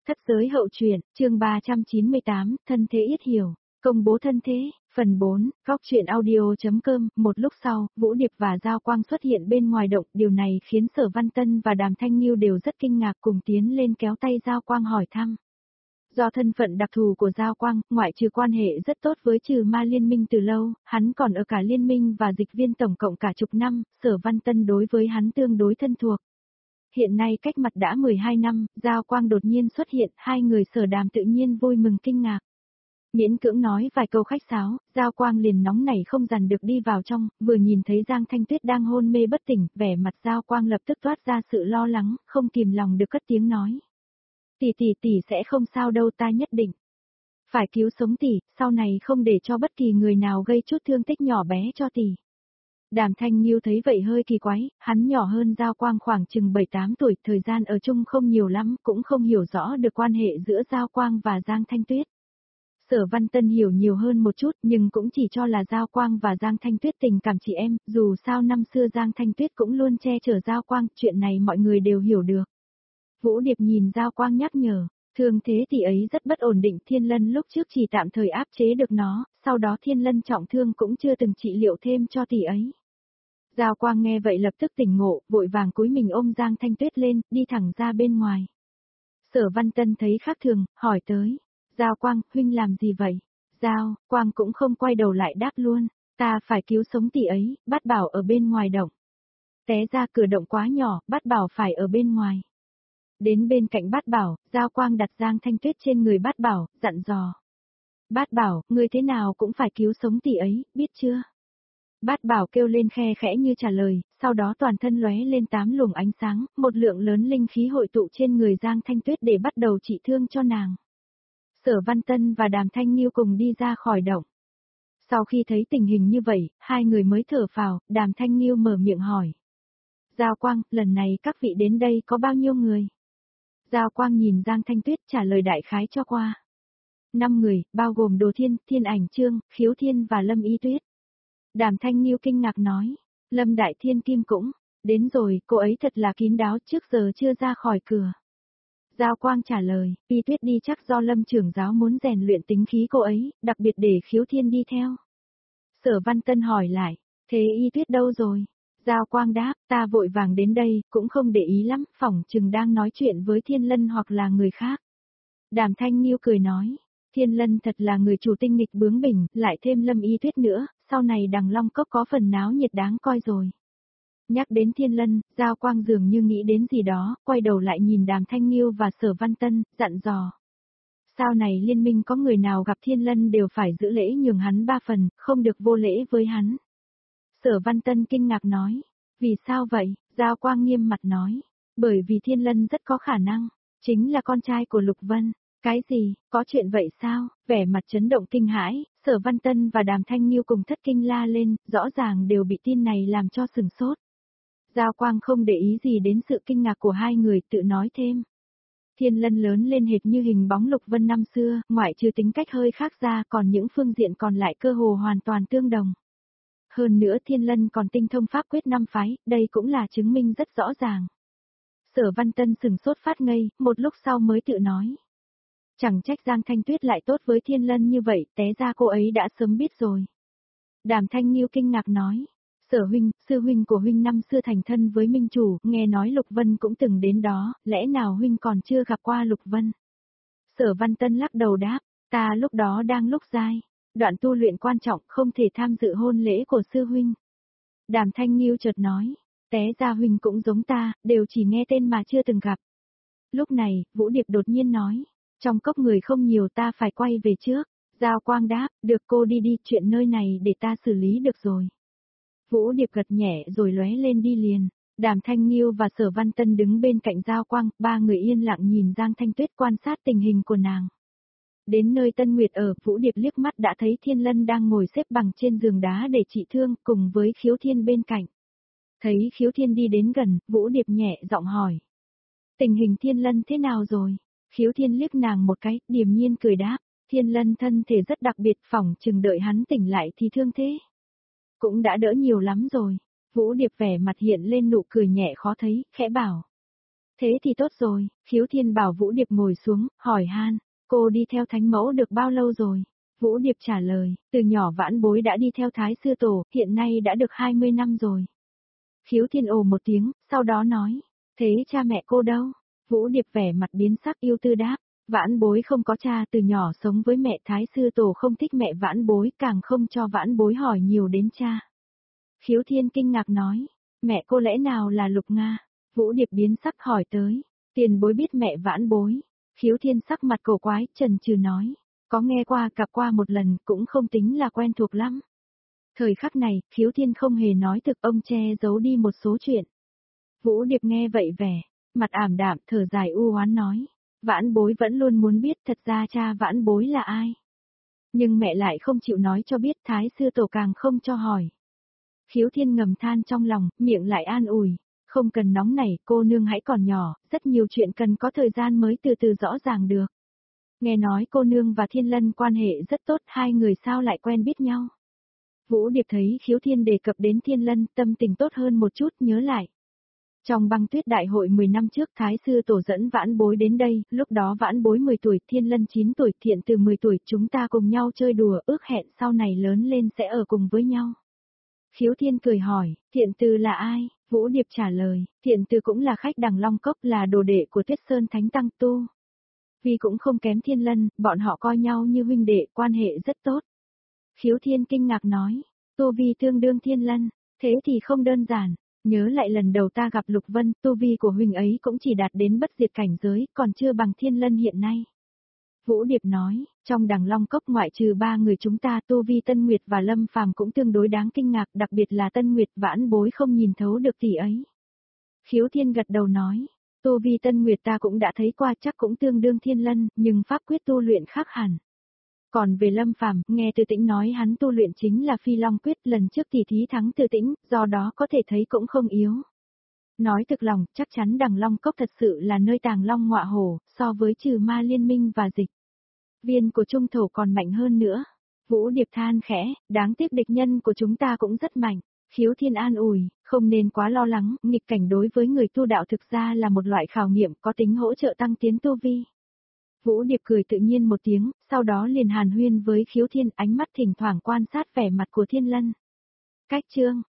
Thất giới hậu truyện, chương 398, thân thế yết hiểu, công bố thân thế, phần 4, góc truyện audio.com. Một lúc sau, Vũ Điệp và Giao Quang xuất hiện bên ngoài động, điều này khiến Sở Văn Tân và Đàm Thanh Nghiêu đều rất kinh ngạc, cùng tiến lên kéo tay Giao Quang hỏi thăm. Do thân phận đặc thù của Giao Quang, ngoại trừ quan hệ rất tốt với Trừ Ma Liên Minh từ lâu, hắn còn ở cả Liên Minh và Dịch Viên tổng cộng cả chục năm, Sở Văn Tân đối với hắn tương đối thân thuộc. Hiện nay cách mặt đã 12 năm, Giao Quang đột nhiên xuất hiện, hai người Sở Đàm tự nhiên vui mừng kinh ngạc. Miễn cưỡng nói vài câu khách sáo, Giao Quang liền nóng nảy không dằn được đi vào trong, vừa nhìn thấy Giang Thanh Tuyết đang hôn mê bất tỉnh, vẻ mặt Giao Quang lập tức toát ra sự lo lắng, không kìm lòng được cất tiếng nói. Tỷ sẽ không sao đâu, ta nhất định phải cứu sống tỷ, sau này không để cho bất kỳ người nào gây chút thương tích nhỏ bé cho tỷ. Đàm Thanh Nghiêu thấy vậy hơi kỳ quái, hắn nhỏ hơn Giao Quang khoảng chừng 7-8 tuổi, thời gian ở chung không nhiều lắm, cũng không hiểu rõ được quan hệ giữa Giao Quang và Giang Thanh Tuyết. Sở Văn Tân hiểu nhiều hơn một chút, nhưng cũng chỉ cho là Giao Quang và Giang Thanh Tuyết tình cảm chị em, dù sao năm xưa Giang Thanh Tuyết cũng luôn che chở Giao Quang, chuyện này mọi người đều hiểu được. Vũ Điệp nhìn Giao Quang nhắc nhở, thương thế tỷ ấy rất bất ổn định, Thiên Lân lúc trước chỉ tạm thời áp chế được nó, sau đó Thiên Lân trọng thương cũng chưa từng trị liệu thêm cho tỷ ấy. Giao Quang nghe vậy lập tức tỉnh ngộ, vội vàng cúi mình ôm Giang Thanh Tuyết lên, đi thẳng ra bên ngoài. Sở Văn Tân thấy khác thường, hỏi tới, Giao Quang, huynh làm gì vậy? Giao Quang cũng không quay đầu lại đáp luôn, ta phải cứu sống tỷ ấy, Bát Bảo ở bên ngoài động. Té ra cửa động quá nhỏ, Bát Bảo phải ở bên ngoài. Đến bên cạnh Bát Bảo, Giao Quang đặt Giang Thanh Tuyết trên người Bát Bảo, dặn dò. Bát Bảo, ngươi thế nào cũng phải cứu sống tỷ ấy, biết chưa? Bát Bảo kêu lên khe khẽ như trả lời, sau đó toàn thân lóe lên 8 luồng ánh sáng, một lượng lớn linh khí hội tụ trên người Giang Thanh Tuyết để bắt đầu trị thương cho nàng. Sở Văn Tân và Đàm Thanh Nghiêu cùng đi ra khỏi động. Sau khi thấy tình hình như vậy, hai người mới thở phào, Đàm Thanh Nghiêu mở miệng hỏi. Giao Quang, lần này các vị đến đây có bao nhiêu người? Giao Quang nhìn Giang Thanh Tuyết trả lời đại khái cho qua. 5 người, bao gồm Đồ Thiên, Thiên Ảnh Trương, Khiếu Thiên và Lâm Y Tuyết. Đàm Thanh Nghiêu kinh ngạc nói, Lâm Đại Thiên Kim cũng, đến rồi, cô ấy thật là kín đáo, trước giờ chưa ra khỏi cửa. Giao Quang trả lời, Y Tuyết đi chắc do Lâm trưởng giáo muốn rèn luyện tính khí cô ấy, đặc biệt để Khiếu Thiên đi theo. Sở Văn Tân hỏi lại, thế Y Tuyết đâu rồi? Giao Quang đáp, ta vội vàng đến đây, cũng không để ý lắm, phỏng chừng đang nói chuyện với Thiên Lân hoặc là người khác. Đàm Thanh Nghiêu cười nói, Thiên Lân thật là người chủ tinh nghịch bướng bỉnh, lại thêm Lâm Y Tuyết nữa, sau này Đằng Long Cốc có phần náo nhiệt đáng coi rồi. Nhắc đến Thiên Lân, Giao Quang dường như nghĩ đến gì đó, quay đầu lại nhìn Đàm Thanh Nghiêu và Sở Văn Tân, dặn dò. Sau này liên minh có người nào gặp Thiên Lân đều phải giữ lễ nhường hắn 3 phần, không được vô lễ với hắn. Sở Văn Tân kinh ngạc nói, vì sao vậy? Giao Quang nghiêm mặt nói, bởi vì Thiên Lân rất có khả năng, chính là con trai của Lục Vân. Cái gì, có chuyện vậy sao? Vẻ mặt chấn động kinh hãi, Sở Văn Tân và Đàm Thanh Nghiêu cùng thất kinh la lên, rõ ràng đều bị tin này làm cho sừng sốt. Giao Quang không để ý gì đến sự kinh ngạc của hai người, tự nói thêm. Thiên Lân lớn lên hệt như hình bóng Lục Vân năm xưa, ngoại trừ tính cách hơi khác ra, còn những phương diện còn lại cơ hồ hoàn toàn tương đồng. Hơn nữa Thiên Lân còn tinh thông pháp quyết 5 phái, đây cũng là chứng minh rất rõ ràng. Sở Văn Tân sừng sốt phát ngây, một lúc sau mới tự nói. Chẳng trách Giang Thanh Tuyết lại tốt với Thiên Lân như vậy, té ra cô ấy đã sớm biết rồi. Đàm Thanh Nghiêu kinh ngạc nói, Sở huynh, sư huynh của huynh năm xưa thành thân với Minh Chủ, nghe nói Lục Vân cũng từng đến đó, lẽ nào huynh còn chưa gặp qua Lục Vân? Sở Văn Tân lắc đầu đáp, ta lúc đó đang lúc giai đoạn tu luyện quan trọng, không thể tham dự hôn lễ của sư huynh. Đàm Thanh Nghiêu chợt nói, té ra huynh cũng giống ta, đều chỉ nghe tên mà chưa từng gặp. Lúc này, Vũ Điệp đột nhiên nói, trong cốc người không nhiều, ta phải quay về trước. Giao Quang đáp, được, cô đi đi, chuyện nơi này để ta xử lý được rồi. Vũ Điệp gật nhẹ rồi lóe lên đi liền. Đàm Thanh Nghiêu và Sở Văn Tân đứng bên cạnh Giao Quang, ba người yên lặng nhìn Giang Thanh Tuyết quan sát tình hình của nàng. Đến nơi Tân Nguyệt ở, Vũ Điệp liếc mắt đã thấy Thiên Lân đang ngồi xếp bằng trên giường đá để trị thương, cùng với Khiếu Thiên bên cạnh. Thấy Khiếu Thiên đi đến gần, Vũ Điệp nhẹ giọng hỏi. Tình hình Thiên Lân thế nào rồi? Khiếu Thiên liếc nàng một cái, điềm nhiên cười đáp. Thiên Lân thân thể rất đặc biệt, phỏng chừng đợi hắn tỉnh lại thì thương thế cũng đã đỡ nhiều lắm rồi. Vũ Điệp vẻ mặt hiện lên nụ cười nhẹ khó thấy, khẽ bảo. Thế thì tốt rồi, Khiếu Thiên bảo Vũ Điệp ngồi xuống, hỏi han, cô đi theo thánh mẫu được bao lâu rồi? Vũ Điệp trả lời, từ nhỏ vãn bối đã đi theo Thái Sư Tổ, hiện nay đã được 20 năm rồi. Khiếu Thiên ồ một tiếng, sau đó nói, thế cha mẹ cô đâu? Vũ Điệp vẻ mặt biến sắc yêu tư đáp, vãn bối không có cha, từ nhỏ sống với mẹ, Thái Sư Tổ không thích mẹ vãn bối, càng không cho vãn bối hỏi nhiều đến cha. Khiếu Thiên kinh ngạc nói, mẹ cô lẽ nào là Lục Nga? Vũ Điệp biến sắc hỏi tới, tiền bối biết mẹ vãn bối. Khiếu Thiên sắc mặt cổ quái, chần chừ nói, có nghe qua gặp qua một lần, cũng không tính là quen thuộc lắm. Thời khắc này, Khiếu Thiên không hề nói thực, ông che giấu đi một số chuyện. Vũ Điệp nghe vậy vẻ, mặt ảm đạm, thở dài u oán nói, vãn bối vẫn luôn muốn biết thật ra cha vãn bối là ai. Nhưng mẹ lại không chịu nói cho biết, Thái Sư Tổ càng không cho hỏi. Khiếu Thiên ngầm than trong lòng, miệng lại an ủi, không cần nóng nảy, cô nương hãy còn nhỏ, rất nhiều chuyện cần có thời gian mới từ từ rõ ràng được. Nghe nói cô nương và Thiên Lân quan hệ rất tốt, hai người sao lại quen biết nhau. Vũ Điệp thấy Khiếu Thiên đề cập đến Thiên Lân, tâm tình tốt hơn một chút, nhớ lại. Trong băng tuyết đại hội 10 năm trước, Thái Sư Tổ dẫn vãn bối đến đây, lúc đó vãn bối 10 tuổi, Thiên Lân 9 tuổi, Thiện Từ 10 tuổi, chúng ta cùng nhau chơi đùa, ước hẹn sau này lớn lên sẽ ở cùng với nhau. Khiếu Thiên cười hỏi, Thiện Từ là ai? Vũ Điệp trả lời, Thiện Từ cũng là khách Đằng Long Cốc, là đồ đệ của Tuyết Sơn Thánh Tăng Tu. Vì cũng không kém Thiên Lân, bọn họ coi nhau như huynh đệ, quan hệ rất tốt. Khiếu Thiên kinh ngạc nói, Tu Vi tương đương Thiên Lân, thế thì không đơn giản. Nhớ lại lần đầu ta gặp Lục Vân, Tu Vi của huynh ấy cũng chỉ đạt đến bất diệt cảnh giới, còn chưa bằng Thiên Lân hiện nay. Vũ Điệp nói, trong Đằng Long Cốc ngoại trừ ba người chúng ta, Tu Vi Tân Nguyệt và Lâm Phàm cũng tương đối đáng kinh ngạc, đặc biệt là Tân Nguyệt, vãn bối không nhìn thấu được tỷ ấy. Khiếu Thiên gật đầu nói, Tu Vi Tân Nguyệt ta cũng đã thấy qua, chắc cũng tương đương Thiên Lân, nhưng pháp quyết tu luyện khác hẳn. Còn về Lâm Phàm, nghe Từ Tĩnh nói hắn tu luyện chính là Phi Long quyết, lần trước tỷ thí thắng Từ Tĩnh, do đó có thể thấy cũng không yếu. Nói thực lòng, chắc chắn Đằng Long Cốc thật sự là nơi tàng long ngọa hổ, so với trừ ma liên minh và dịch viên của trung thổ còn mạnh hơn nữa. Vũ Điệp than khẽ, đáng tiếc địch nhân của chúng ta cũng rất mạnh. Khiếu Thiên an ủi, không nên quá lo lắng, nghịch cảnh đối với người tu đạo thực ra là một loại khảo nghiệm có tính hỗ trợ tăng tiến tu vi. Vũ Điệp cười tự nhiên một tiếng, sau đó liền hàn huyên với Khiếu Thiên, ánh mắt thỉnh thoảng quan sát vẻ mặt của Thiên Lân. Cách chương